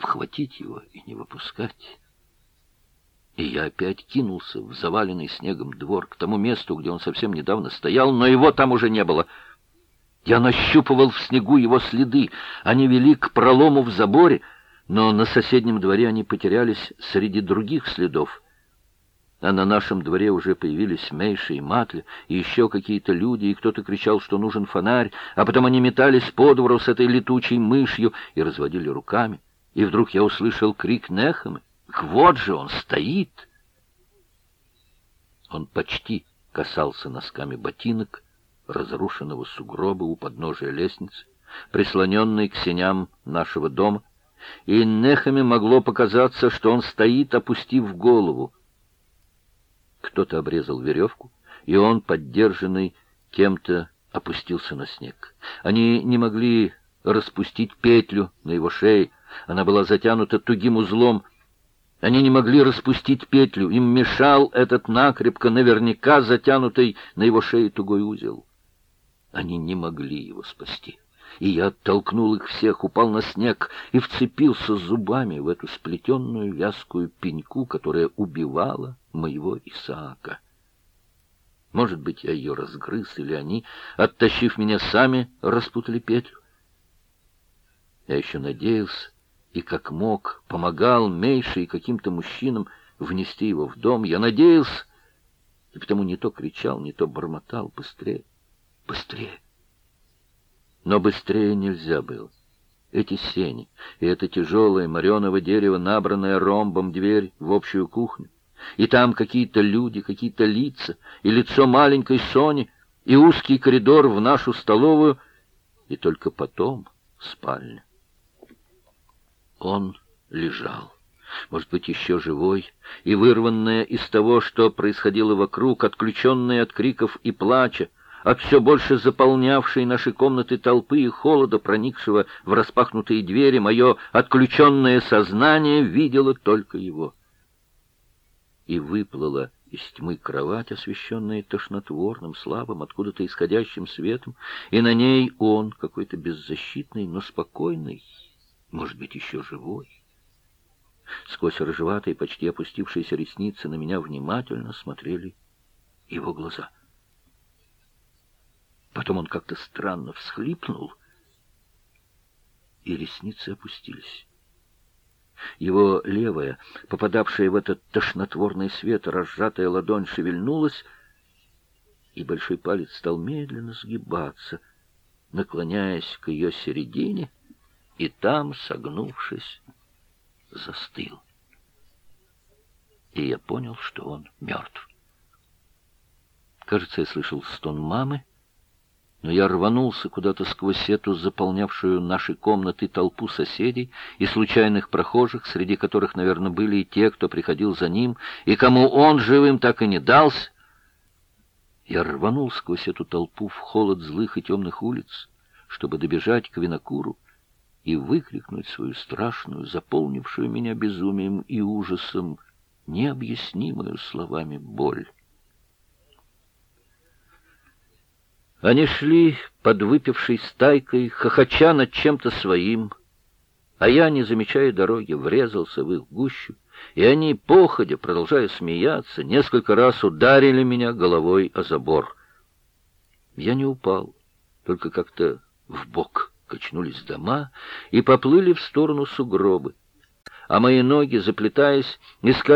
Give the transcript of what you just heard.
обхватить его и не выпускать. И я опять кинулся в заваленный снегом двор, к тому месту, где он совсем недавно стоял, но его там уже не было. Я нащупывал в снегу его следы. Они вели к пролому в заборе, но на соседнем дворе они потерялись среди других следов. А на нашем дворе уже появились Мейша и Матля, и еще какие-то люди, и кто-то кричал, что нужен фонарь, а потом они метались по двору с этой летучей мышью и разводили руками. И вдруг я услышал крик Нехемы. Вот же он стоит! Он почти касался носками ботинок разрушенного сугроба у подножия лестницы, прислоненной к сеням нашего дома, и Нехеме могло показаться, что он стоит, опустив голову. Кто-то обрезал веревку, и он, поддержанный кем-то, опустился на снег. Они не могли распустить петлю на его шее, она была затянута тугим узлом. Они не могли распустить петлю, им мешал этот накрепко, наверняка затянутый на его шее тугой узел. Они не могли его спасти. И я оттолкнул их всех, упал на снег и вцепился зубами в эту сплетенную вязкую пеньку, которая убивала моего Исаака. Может быть, я ее разгрыз, или они, оттащив меня, сами распутали петлю. Я еще надеялся и, как мог, помогал Мейше и каким-то мужчинам внести его в дом. Я надеялся, и потому не то кричал, не то бормотал: быстрее, быстрее. Но быстрее нельзя было. Эти сени и эта тяжелая мореного дерева, набранная ромбом дверь в общую кухню, и там какие-то люди, какие-то лица, и лицо маленькой Сони, и узкий коридор в нашу столовую, и только потом спальня. Он лежал, может быть, еще живой, и вырванная из того, что происходило вокруг, отключенная от криков и плача, от все больше заполнявшей наши комнаты толпы и холода, проникшего в распахнутые двери, мое отключенное сознание видело только его. И выплыла из тьмы кровать, освещенная тошнотворным, слабым, откуда-то исходящим светом, и на ней он, какой-то беззащитный, но спокойный, может быть, еще живой. Сквозь рыжеватые, почти опустившиеся ресницы на меня внимательно смотрели его глаза. Потом он как-то странно всхлипнул, и ресницы опустились. Его левая, попадавшая в этот тошнотворный свет, разжатая ладонь шевельнулась, и большой палец стал медленно сгибаться, наклоняясь к ее середине, и там, согнувшись, застыл. И я понял, что он мертв. Кажется, я слышал стон мамы, но я рванулся куда-то сквозь эту заполнявшую наши комнаты толпу соседей и случайных прохожих, среди которых, наверное, были и те, кто приходил за ним, и кому он живым так и не дался. Я рванул сквозь эту толпу в холод злых и темных улиц, чтобы добежать к винокуру и выкрикнуть свою страшную, заполнившую меня безумием и ужасом, необъяснимую словами боль. Они шли подвыпившей стайкой, хохоча над чем-то своим, а я, не замечая дороги, врезался в их гущу, и они, походя, продолжая смеяться, несколько раз ударили меня головой о забор. Я не упал, только как-то вбок качнулись дома и поплыли в сторону сугробы, а мои ноги, заплетаясь, искали